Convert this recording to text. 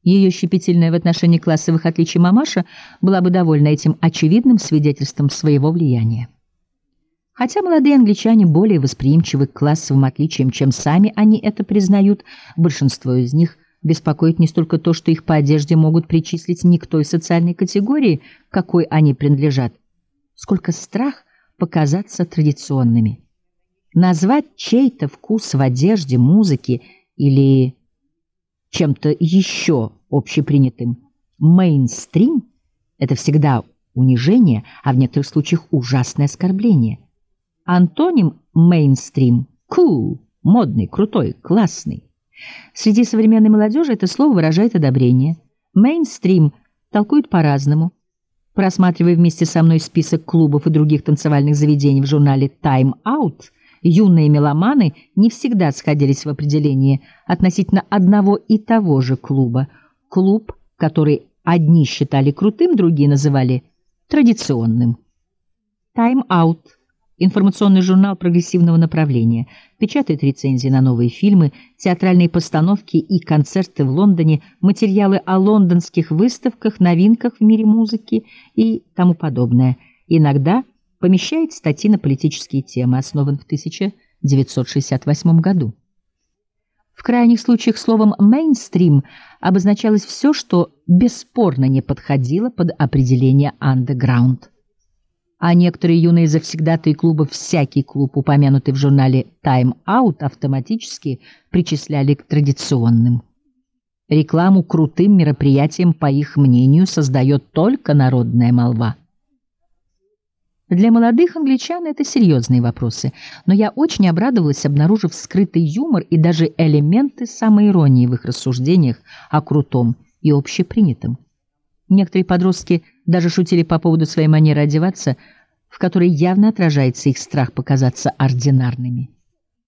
Ее щепетильная в отношении классовых отличий мамаша была бы довольна этим очевидным свидетельством своего влияния. Хотя молодые англичане более восприимчивы к классовым отличиям, чем сами они это признают, большинство из них беспокоит не столько то, что их по одежде могут причислить не к той социальной категории, к какой они принадлежат, сколько страх показаться традиционными. Назвать чей-то вкус в одежде, музыке или чем-то еще общепринятым мейнстрим — это всегда унижение, а в некоторых случаях ужасное оскорбление. Антоним мейнстрим — cool, модный, крутой, классный. Среди современной молодежи это слово выражает одобрение. Мейнстрим толкуют по-разному. Просматривая вместе со мной список клубов и других танцевальных заведений в журнале Time Out, юные меломаны не всегда сходились в определении относительно одного и того же клуба. Клуб, который одни считали крутым, другие называли традиционным. Time Out — информационный журнал прогрессивного направления, печатает рецензии на новые фильмы, театральные постановки и концерты в Лондоне, материалы о лондонских выставках, новинках в мире музыки и тому подобное. Иногда помещает статьи на политические темы, основан в 1968 году. В крайних случаях словом «мейнстрим» обозначалось все, что бесспорно не подходило под определение «андеграунд». А некоторые юные завсегдатаи клубов всякий клуб, упомянутый в журнале Time Out, автоматически причисляли к традиционным. Рекламу крутым мероприятиям, по их мнению, создает только народная молва. Для молодых англичан это серьезные вопросы, но я очень обрадовалась, обнаружив скрытый юмор и даже элементы самоиронии в их рассуждениях о крутом и общепринятом. Некоторые подростки даже шутили по поводу своей манеры одеваться, в которой явно отражается их страх показаться ординарными.